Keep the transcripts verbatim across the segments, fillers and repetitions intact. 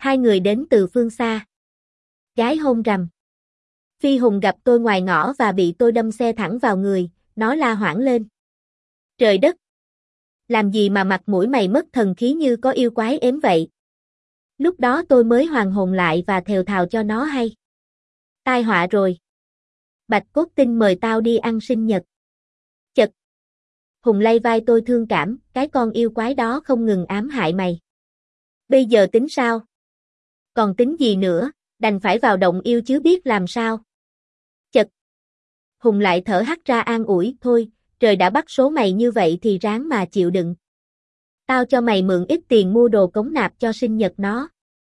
Hai người đến từ phương xa. Gái hôn rằm. Phi Hùng gặp tôi ngoài ngõ và bị tôi đâm xe thẳng vào người, nó la hoảng lên. Trời đất! Làm gì mà mặt mũi mày mất thần khí như có yêu quái ếm vậy? Lúc đó tôi mới hoàn hồn lại và thều thào cho nó hay. Tai họa rồi. Bạch Cốt Tinh mời tao đi ăn sinh nhật. Chật. Hùng lay vai tôi thương cảm, cái con yêu quái đó không ngừng ám hại mày. Bây giờ tính sao? Còn tính gì nữa, đành phải vào động yêu chứ biết làm sao. Chật. Hùng lại thở hắt ra an ủi, thôi, trời đã bắt số mày như vậy thì ráng mà chịu đựng. Tao cho mày mượn ít tiền mua đồ cống nạp cho sinh nhật nó.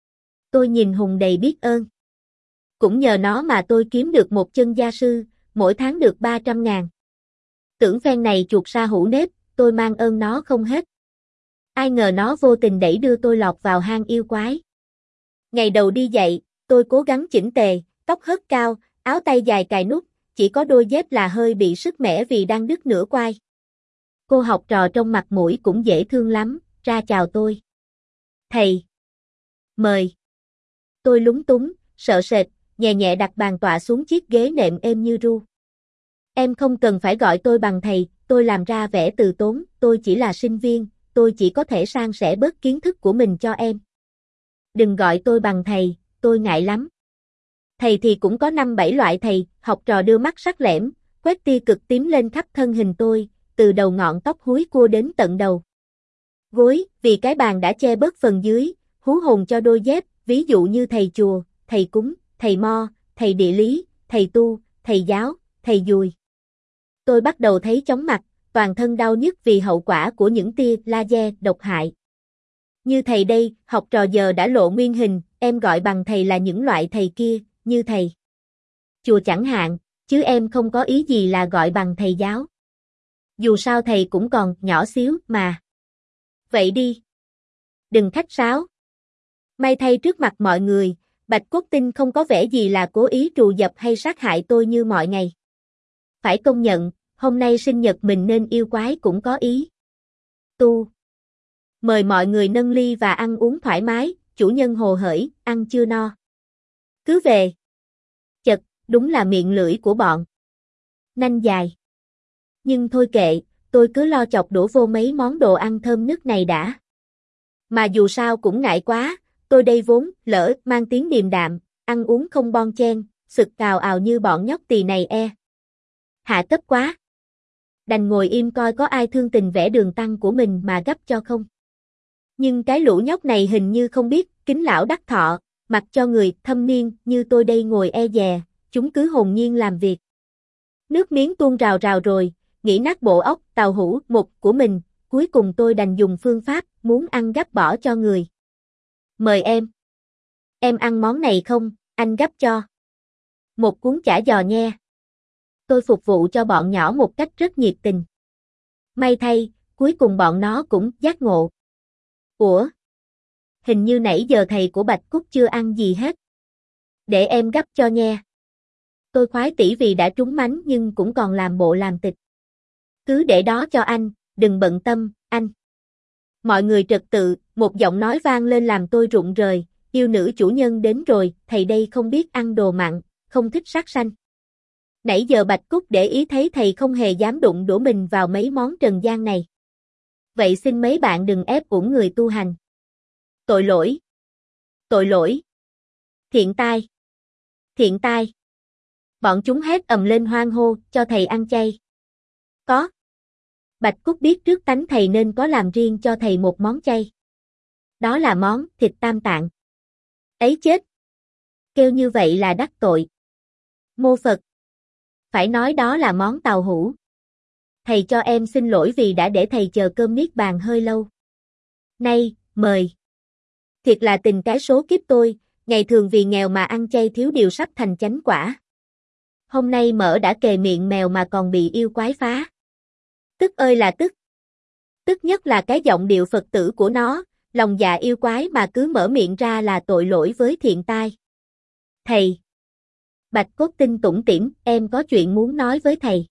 Tôi nhìn Hùng đầy biết ơn. Cũng nhờ nó mà tôi kiếm được một chân gia sư, mỗi tháng được ba trăm ngàn. Tưởng phen này chuột sa hũ nếp, tôi mang ơn nó không hết. Ai ngờ nó vô tình đẩy đưa tôi lọt vào hang yêu quái. Ngày đầu đi dạy, tôi cố gắng chỉnh tề, tóc hớt cao, áo tay dài cài nút, chỉ có đôi dép là hơi bị sứt mẻ vì đang đứt nửa quai. Cô học trò trong mặt mũi cũng dễ thương lắm, ra chào tôi. Thầy! Mời! Tôi lúng túng, sợ sệt, nhẹ nhẹ đặt bàn tọa xuống chiếc ghế nệm êm như ru. Em không cần phải gọi tôi bằng thầy, tôi làm ra vẻ từ tốn, tôi chỉ là sinh viên, tôi chỉ có thể san sẻ bớt kiến thức của mình cho em. Đừng gọi tôi bằng thầy, tôi ngại lắm. Thầy thì cũng có năm bảy loại thầy, học trò đưa mắt sắc lẻm, quét tia cực tím lên khắp thân hình tôi, từ đầu ngọn tóc húi cua đến tận đầu gối, vì cái bàn đã che bớt phần dưới, hú hồn cho đôi dép, ví dụ như thầy chùa, thầy cúng, thầy mo, thầy địa lý, thầy tu, thầy giáo, thầy dùi. Tôi bắt đầu thấy chóng mặt, toàn thân đau nhức vì hậu quả của những tia laser độc hại. Như thầy đây, học trò giờ đã lộ nguyên hình, em gọi bằng thầy là những loại thầy kia, như thầy chùa chẳng hạn, chứ em không có ý gì là gọi bằng thầy giáo. Dù sao thầy cũng còn nhỏ xíu mà. Vậy đi. Đừng khách sáo. May thay trước mặt mọi người, Bạch Cốt Tinh không có vẻ gì là cố ý trù dập hay sát hại tôi như mọi ngày. Phải công nhận, hôm nay sinh nhật mình nên yêu quái cũng có ý. Tu. Mời mọi người nâng ly và ăn uống thoải mái, chủ nhân hồ hởi, ăn chưa no. Cứ về. Chật, đúng là miệng lưỡi của bọn nanh dài. Nhưng thôi kệ, tôi cứ lo chọc đổ vô mấy món đồ ăn thơm nức này đã. Mà dù sao cũng ngại quá, tôi đây vốn, lỡ, mang tiếng điềm đạm, ăn uống không bon chen, sực cào ào như bọn nhóc tỳ này e. Hạ cấp quá. Đành ngồi im coi có ai thương tình vẽ đường tăng của mình mà gấp cho không. Nhưng cái lũ nhóc này hình như không biết, kính lão đắc thọ, mặc cho người thâm niên như tôi đây ngồi e dè, chúng cứ hồn nhiên làm việc. Nước miếng tuôn rào rào rồi, nghĩ nát bộ óc, tàu hũ, một của mình, cuối cùng tôi đành dùng phương pháp, muốn ăn gấp bỏ cho người. Mời em. Em ăn món này không, anh gấp cho. Một cuốn chả giò nhe. Tôi phục vụ cho bọn nhỏ một cách rất nhiệt tình. May thay, cuối cùng bọn nó cũng giác ngộ. Ủa? Hình như nãy giờ thầy của Bạch Cúc chưa ăn gì hết. Để em gấp cho nhe. Tôi khoái tỉ vì đã trúng mánh nhưng cũng còn làm bộ làm tịch. Cứ để đó cho anh, đừng bận tâm, anh. Mọi người trật tự, một giọng nói vang lên làm tôi rụng rời, yêu nữ chủ nhân đến rồi, thầy đây không biết ăn đồ mặn, không thích sát sanh. Nãy giờ Bạch Cúc để ý thấy thầy không hề dám đụng đổ mình vào mấy món trần gian này. Vậy xin mấy bạn đừng ép uổng người tu hành. Tội lỗi. Tội lỗi. Thiện tai. Thiện tai. Bọn chúng hét ầm lên hoan hô, cho thầy ăn chay. Có. Bạch Cúc biết trước tánh thầy nên có làm riêng cho thầy một món chay. Đó là món thịt tam tạng. Ấy chết. Kêu như vậy là đắc tội. Mô Phật. Phải nói đó là món tàu hũ. Thầy cho em xin lỗi vì đã để thầy chờ cơm niết bàn hơi lâu. Nay, mời. Thiệt là tình cái số kiếp tôi, ngày thường vì nghèo mà ăn chay thiếu điều sắp thành chánh quả. Hôm nay mỡ đã kề miệng mèo mà còn bị yêu quái phá. Tức ơi là tức. Tức nhất là cái giọng điệu Phật tử của nó, lòng dạ yêu quái mà cứ mở miệng ra là tội lỗi với thiện tai. Thầy. Bạch Cốt Tinh tủm tỉm, em có chuyện muốn nói với thầy.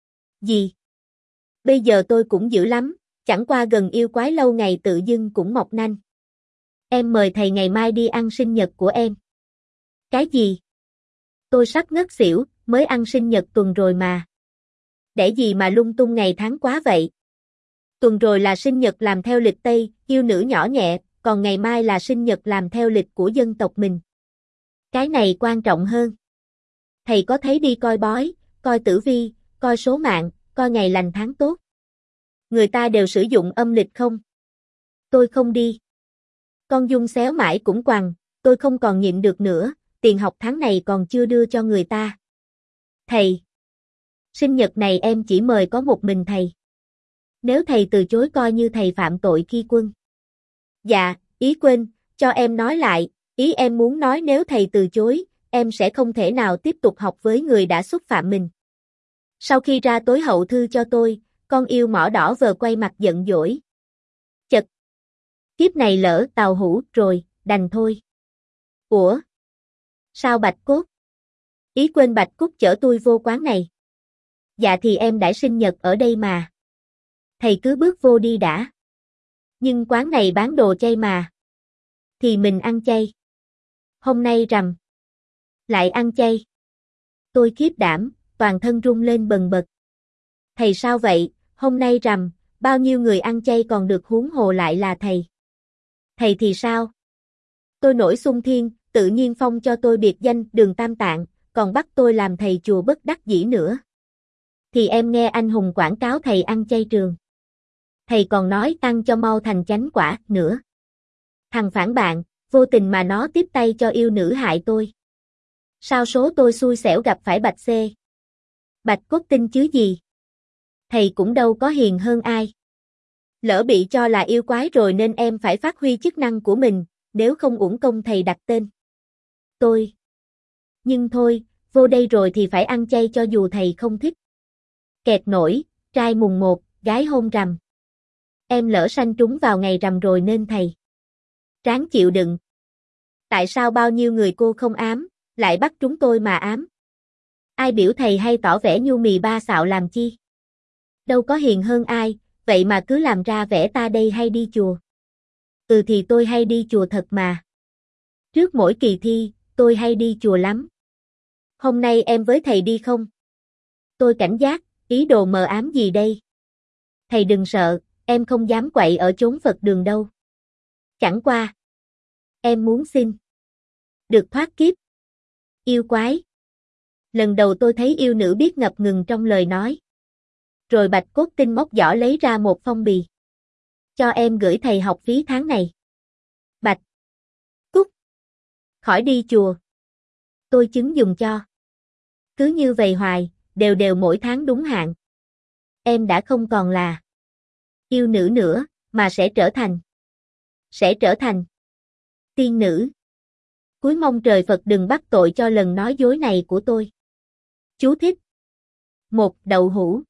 Gì? Bây giờ tôi cũng dữ lắm, chẳng qua gần yêu quái lâu ngày tự dưng cũng mọc nanh. Em mời thầy ngày mai đi ăn sinh nhật của em. Cái gì? Tôi sắp ngất xỉu, mới ăn sinh nhật tuần rồi mà. Để gì mà lung tung ngày tháng quá vậy? Tuần rồi là sinh nhật làm theo lịch Tây, yêu nữ nhỏ nhẹ, còn ngày mai là sinh nhật làm theo lịch của dân tộc mình. Cái này quan trọng hơn. Thầy có thấy đi coi bói, coi tử vi, coi số mạng, coi ngày lành tháng tốt. Người ta đều sử dụng âm lịch không? Tôi không đi. Con Dung xéo mãi cũng quằn, tôi không còn nhịn được nữa, tiền học tháng này còn chưa đưa cho người ta. Thầy! Sinh nhật này em chỉ mời có một mình thầy. Nếu thầy từ chối coi như thầy phạm tội khi quân. Dạ, ý quên, cho em nói lại, ý em muốn nói nếu thầy từ chối, em sẽ không thể nào tiếp tục học với người đã xúc phạm mình. Sau khi ra tối hậu thư cho tôi, con yêu mỏ đỏ vờ quay mặt giận dỗi. Chật! Kiếp này lỡ tàu hũ rồi, đành thôi. Ủa? Sao Bạch Cốt? Ý quên Bạch Cúc chở tôi vô quán này. Dạ thì em đã sinh nhật ở đây mà. Thầy cứ bước vô đi đã. Nhưng quán này bán đồ chay mà. Thì mình ăn chay. Hôm nay rằm. Lại ăn chay. Tôi khiếp đảm, toàn thân run lên bần bật. Thầy sao vậy, hôm nay rằm, bao nhiêu người ăn chay còn được huống hồ lại là thầy. Thầy thì sao? Tôi nổi xung thiên, tự nhiên phong cho tôi biệt danh Đường Tam Tạng, còn bắt tôi làm thầy chùa bất đắc dĩ nữa. Thì em nghe anh hùng quảng cáo thầy ăn chay trường. Thầy còn nói tăng cho mau thành chánh quả nữa. Thằng phản bạn, vô tình mà nó tiếp tay cho yêu nữ hại tôi. Sao số tôi xui xẻo gặp phải Bạch C. Bạch Cốt tin chứ gì? Thầy cũng đâu có hiền hơn ai. Lỡ bị cho là yêu quái rồi nên em phải phát huy chức năng của mình, nếu không uổng công thầy đặt tên. Tôi. Nhưng thôi, vô đây rồi thì phải ăn chay cho dù thầy không thích. Kẹt nổi, trai mùng một, gái hôn rằm. Em lỡ sanh trúng vào ngày rằm rồi nên thầy ráng chịu đựng. Tại sao bao nhiêu người cô không ám, lại bắt chúng tôi mà ám? Ai biểu thầy hay tỏ vẻ nhu mì ba xạo làm chi? Đâu có hiền hơn ai, vậy mà cứ làm ra vẻ ta đây hay đi chùa. Ừ thì tôi hay đi chùa thật mà. Trước mỗi kỳ thi, tôi hay đi chùa lắm. Hôm nay em với thầy đi không? Tôi cảnh giác, ý đồ mờ ám gì đây? Thầy đừng sợ, em không dám quậy ở chốn Phật đường đâu. Chẳng qua. Em muốn xin được thoát kiếp. Yêu quái. Lần đầu tôi thấy yêu nữ biết ngập ngừng trong lời nói. Rồi Bạch Cốt Tinh móc giỏ lấy ra một phong bì. Cho em gửi thầy học phí tháng này. Bạch Cúc. Khỏi đi chùa. Tôi chứng dùng cho. Cứ như vậy hoài, đều đều mỗi tháng đúng hạn. Em đã không còn là yêu nữ nữa, mà sẽ trở thành. Sẽ trở thành. Tiên nữ. Cúi mong trời Phật đừng bắt tội cho lần nói dối này của tôi. Chú thích. Một. Đậu hũ.